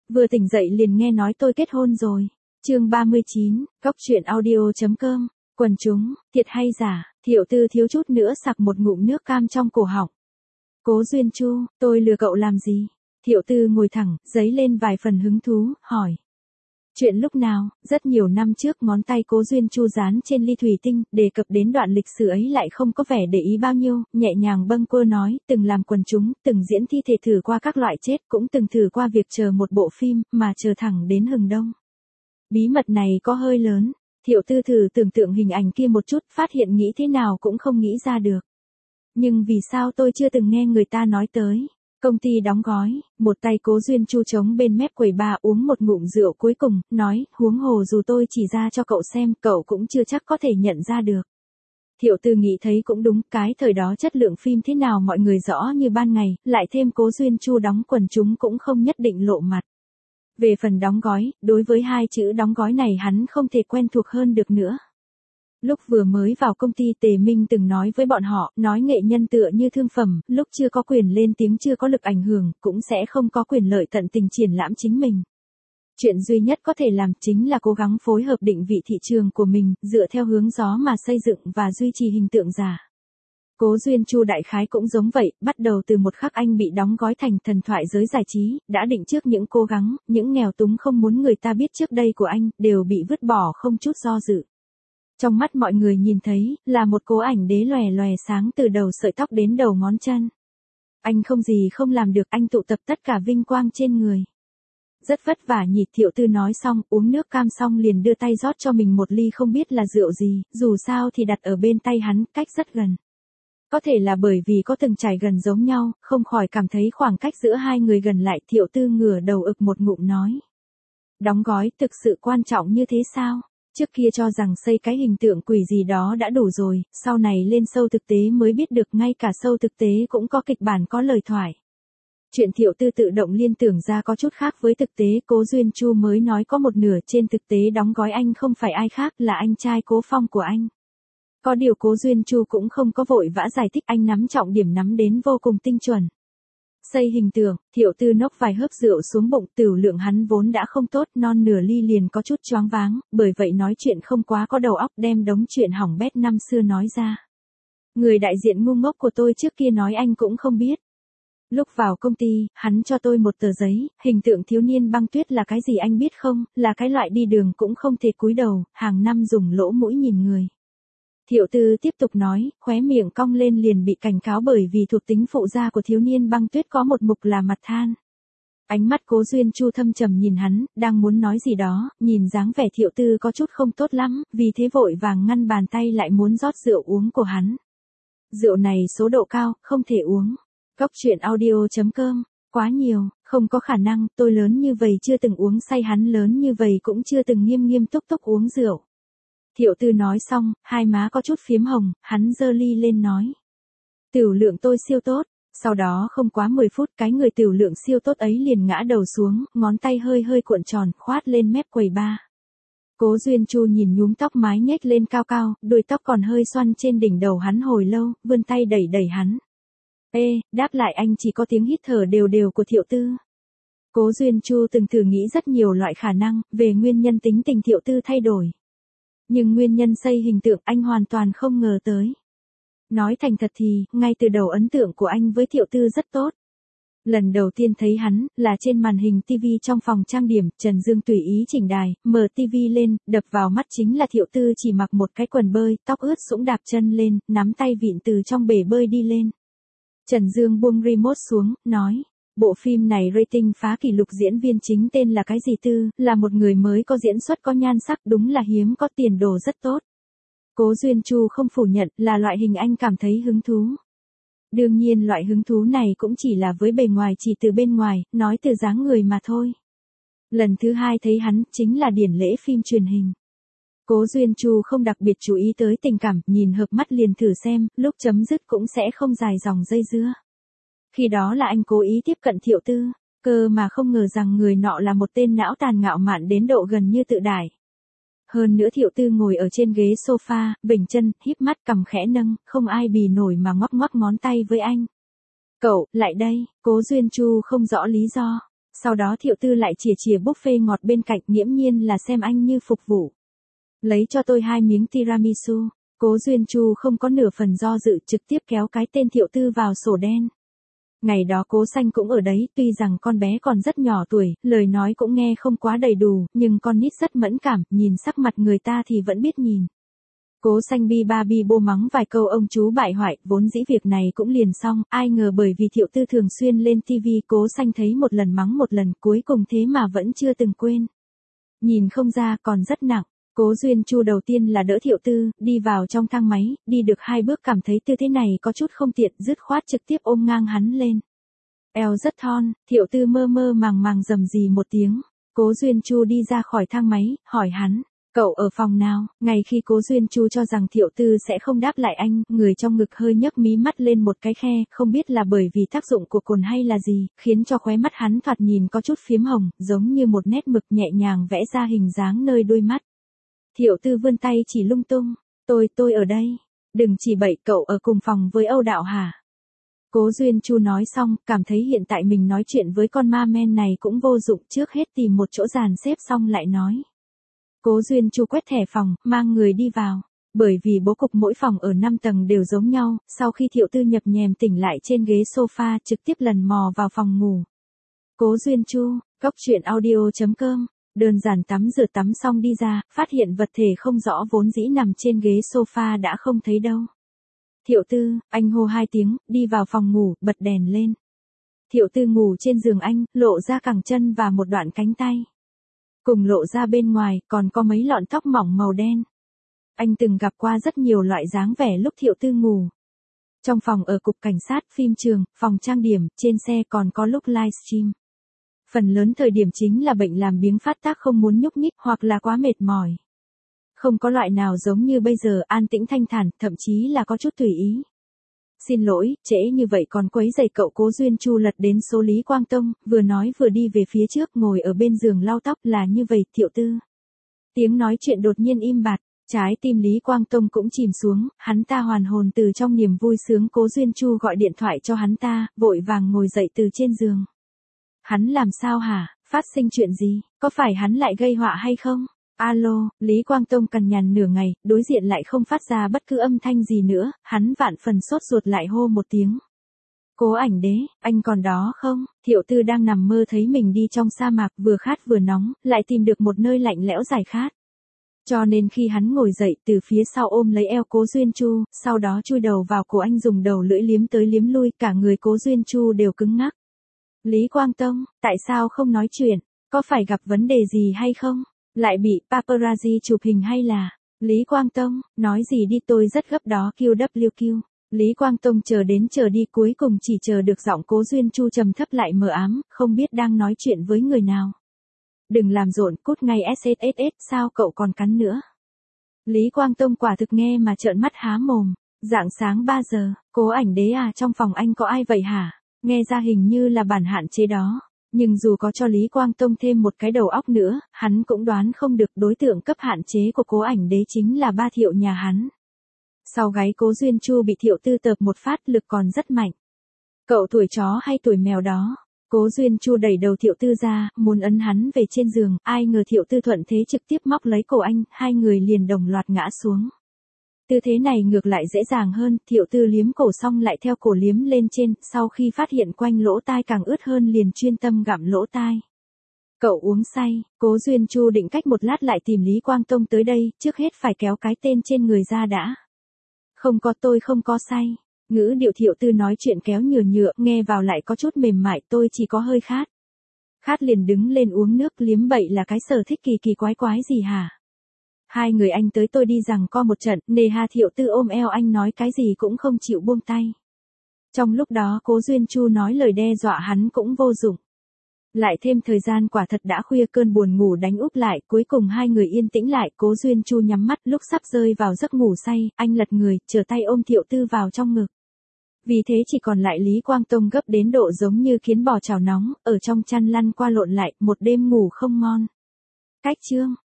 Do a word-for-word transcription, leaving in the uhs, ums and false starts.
Vừa tỉnh dậy liền nghe nói tôi kết hôn rồi. Chương ba mươi chín, Cóc truyện audio.com, quần chúng, thiệt hay giả, Thiệu Tư thiếu chút nữa sặc một ngụm nước cam trong cổ họng. Cố Duyên Chu, tôi lừa cậu làm gì? Thiệu Tư ngồi thẳng, giấy lên vài phần hứng thú, hỏi. Chuyện lúc nào, rất nhiều năm trước ngón tay Cố Duyên Chu dán trên ly thủy tinh, đề cập đến đoạn lịch sử ấy lại không có vẻ để ý bao nhiêu, nhẹ nhàng bâng quơ nói, từng làm quần chúng, từng diễn thi thể thử qua các loại chết, cũng từng thử qua việc chờ một bộ phim, mà chờ thẳng đến hừng đông. Bí mật này có hơi lớn, Thiệu Tư thử tưởng tượng hình ảnh kia một chút, phát hiện nghĩ thế nào cũng không nghĩ ra được. Nhưng vì sao tôi chưa từng nghe người ta nói tới? Công ty đóng gói, một tay Cố Duyên Chu chống bên mép quầy bar uống một ngụm rượu cuối cùng, nói, huống hồ dù tôi chỉ ra cho cậu xem, cậu cũng chưa chắc có thể nhận ra được. Thiệu Tư nghĩ thấy cũng đúng, cái thời đó chất lượng phim thế nào mọi người rõ như ban ngày, lại thêm Cố Duyên Chu đóng quần chúng cũng không nhất định lộ mặt. Về phần đóng gói, đối với hai chữ đóng gói này hắn không thể quen thuộc hơn được nữa. Lúc vừa mới vào công ty Tề Minh từng nói với bọn họ, nói nghệ nhân tựa như thương phẩm, lúc chưa có quyền lên tiếng chưa có lực ảnh hưởng, cũng sẽ không có quyền lợi tận tình triển lãm chính mình. Chuyện duy nhất có thể làm chính là cố gắng phối hợp định vị thị trường của mình, dựa theo hướng gió mà xây dựng và duy trì hình tượng giả. Cố Duyên Chu đại khái cũng giống vậy, bắt đầu từ một khắc anh bị đóng gói thành thần thoại giới giải trí, đã định trước những cố gắng, những nghèo túng không muốn người ta biết trước đây của anh, đều bị vứt bỏ không chút do dự. Trong mắt mọi người nhìn thấy, là một cố ảnh đế lòe lòe sáng từ đầu sợi tóc đến đầu ngón chân. Anh không gì không làm được, anh tụ tập tất cả vinh quang trên người. Rất vất vả nhỉ. Thiệu Tư nói xong, uống nước cam xong liền đưa tay rót cho mình một ly không biết là rượu gì, dù sao thì đặt ở bên tay hắn, cách rất gần. Có thể là bởi vì có từng trải gần giống nhau, không khỏi cảm thấy khoảng cách giữa hai người gần lại. Thiệu Tư ngửa đầu ực một ngụm nói. Đóng gói thực sự quan trọng như thế sao? Trước kia cho rằng xây cái hình tượng quỷ gì đó đã đủ rồi, sau này lên show thực tế mới biết được ngay cả show thực tế cũng có kịch bản có lời thoại. Chuyện Thiệu Tư tự động liên tưởng ra có chút khác với thực tế, Cố Duyên Chu mới nói có một nửa, trên thực tế đóng gói anh không phải ai khác là anh trai Cố Phong của anh. Có điều Cố Duyên Chu cũng không có vội vã giải thích, anh nắm trọng điểm nắm đến vô cùng tinh chuẩn. Xây hình tượng, Thiệu Tư nốc vài hớp rượu xuống bụng, tửu lượng hắn vốn đã không tốt, non nửa ly liền có chút choáng váng, bởi vậy nói chuyện không quá có đầu óc, đem đống chuyện hỏng bét năm xưa nói ra. Người đại diện ngu ngốc của tôi trước kia nói anh cũng không biết. Lúc vào công ty, hắn cho tôi một tờ giấy, hình tượng thiếu niên băng tuyết là cái gì anh biết không, là cái loại đi đường cũng không thể cúi đầu, hàng năm dùng lỗ mũi nhìn người. Thiệu Tư tiếp tục nói, khóe miệng cong lên liền bị cảnh cáo bởi vì thuộc tính phụ da của thiếu niên băng tuyết có một mục là mặt than. Ánh mắt Cố Duyên Chu thâm trầm nhìn hắn, đang muốn nói gì đó, nhìn dáng vẻ Thiệu Tư có chút không tốt lắm, vì thế vội vàng ngăn bàn tay lại muốn rót rượu uống của hắn. Rượu này số độ cao, không thể uống. Cóc truyện audio.com, quá nhiều, không có khả năng, tôi lớn như vậy chưa từng uống say, hắn lớn như vậy cũng chưa từng nghiêm nghiêm túc túc uống rượu. Thiệu Tư nói xong, hai má có chút phiếm hồng, hắn giơ ly lên nói. Tửu lượng tôi siêu tốt, sau đó không quá mười phút cái người tửu lượng siêu tốt ấy liền ngã đầu xuống, ngón tay hơi hơi cuộn tròn, khoát lên mép quầy bar. Cố Duyên Chu nhìn nhúm tóc mái nhếch lên cao cao, đuôi tóc còn hơi xoăn trên đỉnh đầu hắn hồi lâu, vươn tay đẩy đẩy hắn. Ê, đáp lại anh chỉ có tiếng hít thở đều đều của Thiệu Tư. Cố Duyên Chu từng thử nghĩ rất nhiều loại khả năng, về nguyên nhân tính tình Thiệu Tư thay đổi. Nhưng nguyên nhân xây hình tượng anh hoàn toàn không ngờ tới. Nói thành thật thì, ngay từ đầu ấn tượng của anh với Thiệu Tư rất tốt. Lần đầu tiên thấy hắn, là trên màn hình ti vi trong phòng trang điểm, Trần Dương tùy ý chỉnh đài, mở ti vi lên, đập vào mắt chính là Thiệu Tư chỉ mặc một cái quần bơi, tóc ướt sũng đạp chân lên, nắm tay vịn từ trong bể bơi đi lên. Trần Dương buông remote xuống, nói. Bộ phim này rating phá kỷ lục, diễn viên chính tên là cái gì Tư, là một người mới có diễn xuất có nhan sắc, đúng là hiếm có, tiền đồ rất tốt. Cố Duyên Chu không phủ nhận, là loại hình anh cảm thấy hứng thú. Đương nhiên loại hứng thú này cũng chỉ là với bề ngoài, chỉ từ bên ngoài, nói từ dáng người mà thôi. Lần thứ hai thấy hắn, chính là điển lễ phim truyền hình. Cố Duyên Chu không đặc biệt chú ý tới tình cảm, nhìn hợp mắt liền thử xem, lúc chấm dứt cũng sẽ không dài dòng dây dưa. Khi đó là anh cố ý tiếp cận Thiệu Tư, cơ mà không ngờ rằng người nọ là một tên não tàn ngạo mạn đến độ gần như tự đại. Hơn nữa Thiệu Tư ngồi ở trên ghế sofa, bình chân, híp mắt, cằm khẽ nâng, không ai bì nổi mà ngoắc ngoắc ngón tay với anh. Cậu, lại đây, Cố Duyên Chu không rõ lý do. Sau đó Thiệu Tư lại chìa chìa buffet ngọt bên cạnh, nghiễm nhiên là xem anh như phục vụ. Lấy cho tôi hai miếng tiramisu. Cố Duyên Chu không có nửa phần do dự, trực tiếp kéo cái tên Thiệu Tư vào sổ đen. Ngày đó Cố Xanh cũng ở đấy, tuy rằng con bé còn rất nhỏ tuổi, lời nói cũng nghe không quá đầy đủ, nhưng con nít rất mẫn cảm, nhìn sắc mặt người ta thì vẫn biết nhìn. Cố Xanh bi ba bi bô mắng vài câu ông chú bại hoại, vốn dĩ việc này cũng liền xong, ai ngờ bởi vì Thiệu Tư thường xuyên lên tivi, Cố Xanh thấy một lần mắng một lần, cuối cùng thế mà vẫn chưa từng quên. Nhìn không ra còn rất nặng. Cố Duyên Chu đầu tiên là đỡ Thiệu Tư, đi vào trong thang máy, đi được hai bước cảm thấy tư thế này có chút không tiện, dứt khoát trực tiếp ôm ngang hắn lên. Eo rất thon, Thiệu Tư mơ mơ màng màng rầm rì một tiếng. Cố Duyên Chu đi ra khỏi thang máy, hỏi hắn, cậu ở phòng nào? Ngay khi Cố Duyên Chu cho rằng Thiệu Tư sẽ không đáp lại anh, người trong ngực hơi nhấc mí mắt lên một cái khe, không biết là bởi vì tác dụng của cồn hay là gì, khiến cho khóe mắt hắn thoạt nhìn có chút phiếm hồng, giống như một nét mực nhẹ nhàng vẽ ra hình dáng nơi đôi mắt. Thiệu Tư vươn tay chỉ lung tung, tôi, tôi ở đây, đừng chỉ bậy, cậu ở cùng phòng với Âu Đạo hả? Cố Duyên Chu nói xong, cảm thấy hiện tại mình nói chuyện với con ma men này cũng vô dụng, trước hết tìm một chỗ dàn xếp xong lại nói. Cố Duyên Chu quét thẻ phòng, mang người đi vào. Bởi vì bố cục mỗi phòng ở năm tầng đều giống nhau, sau khi Thiệu Tư nhập nhèm tỉnh lại trên ghế sofa, trực tiếp lần mò vào phòng ngủ. Cố Duyên Chu, cốc truyện audio chấm com. Đơn giản tắm rửa tắm xong đi ra, phát hiện vật thể không rõ vốn dĩ nằm trên ghế sofa đã không thấy đâu. Thiệu Tư, anh hô hai tiếng, đi vào phòng ngủ, bật đèn lên. Thiệu Tư ngủ trên giường anh, lộ ra cẳng chân và một đoạn cánh tay. Cùng lộ ra bên ngoài, còn có mấy lọn tóc mỏng màu đen. Anh từng gặp qua rất nhiều loại dáng vẻ lúc Thiệu Tư ngủ. Trong phòng ở cục cảnh sát, phim trường, phòng trang điểm, trên xe còn có lúc livestream. Phần lớn thời điểm chính là bệnh làm biếng phát tác không muốn nhúc nhích hoặc là quá mệt mỏi. Không có loại nào giống như bây giờ an tĩnh thanh thản, thậm chí là có chút tùy ý. Xin lỗi, trễ như vậy còn quấy rầy cậu. Cố Duyên Chu lật đến số Lý Quang Tông, vừa nói vừa đi về phía trước, ngồi ở bên giường lau tóc. Là như vậy, Thiệu Tư. Tiếng nói chuyện đột nhiên im bặt, trái tim Lý Quang Tông cũng chìm xuống, hắn ta hoàn hồn từ trong niềm vui sướng. Cố Duyên Chu gọi điện thoại cho hắn ta, vội vàng ngồi dậy từ trên giường. Hắn làm sao hả, phát sinh chuyện gì, có phải hắn lại gây họa hay không? Alo, Lý Quang Tông cằn nhằn nửa ngày, đối diện lại không phát ra bất cứ âm thanh gì nữa, hắn vạn phần sốt ruột lại hô một tiếng. Cố Ảnh Đế, anh còn đó không? Thiệu Tư đang nằm mơ thấy mình đi trong sa mạc, vừa khát vừa nóng, lại tìm được một nơi lạnh lẽo giải khát. Cho nên khi hắn ngồi dậy, từ phía sau ôm lấy eo Cố Duyên Chu, sau đó chui đầu vào cổ anh, dùng đầu lưỡi liếm tới liếm lui, cả người Cố Duyên Chu đều cứng ngắc. Lý Quang Tông, tại sao không nói chuyện? Có phải gặp vấn đề gì hay không? Lại bị paparazzi chụp hình hay là? Lý Quang Tông, nói gì đi, tôi rất gấp đó. Q W Q. Lý Quang Tông chờ đến chờ đi, cuối cùng chỉ chờ được giọng Cố Duyên Chu trầm thấp lại mờ ám, không biết đang nói chuyện với người nào. Đừng làm rộn, cút ngay. S S S S, sao cậu còn cắn nữa? Lý Quang Tông quả thực nghe mà trợn mắt há mồm. Rạng sáng ba giờ, Cố Ảnh Đế à, trong phòng anh có ai vậy hả? Nghe ra hình như là bản hạn chế đó. Nhưng dù có cho Lý Quang Tông thêm một cái đầu óc nữa, hắn cũng đoán không được đối tượng cấp hạn chế của Cố Ảnh Đế chính là ba Thiệu nhà hắn. Sau gáy Cố Duyên Chu bị Thiệu Tư tợp một phát, lực còn rất mạnh. Cậu tuổi chó hay tuổi mèo đó? Cố Duyên Chu đẩy đầu Thiệu Tư ra, muốn ấn hắn về trên giường, ai ngờ Thiệu Tư thuận thế trực tiếp móc lấy cổ anh, hai người liền đồng loạt ngã xuống. Tư thế này ngược lại dễ dàng hơn, Thiệu Tư liếm cổ xong lại theo cổ liếm lên trên, sau khi phát hiện quanh lỗ tai càng ướt hơn liền chuyên tâm gặm lỗ tai. Cậu uống say, Cố Duyên Chu định cách một lát lại tìm Lý Quang Tông tới đây, trước hết phải kéo cái tên trên người ra đã. Không có, tôi không có say. Ngữ điệu Thiệu Tư nói chuyện kéo nhừa nhựa, nghe vào lại có chút mềm mại, tôi chỉ có hơi khát. Khát liền đứng lên uống nước, liếm bậy là cái sở thích kỳ kỳ quái quái gì hả? Hai người anh tới tôi đi giằng co một trận, nề hà. Thiệu Tư ôm eo anh nói cái gì cũng không chịu buông tay. Trong lúc đó Cố Duyên Chu nói lời đe dọa hắn cũng vô dụng. Lại thêm thời gian quả thật đã khuya, cơn buồn ngủ đánh úp lại, cuối cùng hai người yên tĩnh lại, Cố Duyên Chu nhắm mắt, lúc sắp rơi vào giấc ngủ say, anh lật người, trở tay ôm Thiệu Tư vào trong ngực. Vì thế chỉ còn lại Lý Quang Tông gấp đến độ giống như kiến bò chảo nóng, ở trong chăn lăn qua lộn lại, một đêm ngủ không ngon. Cách chương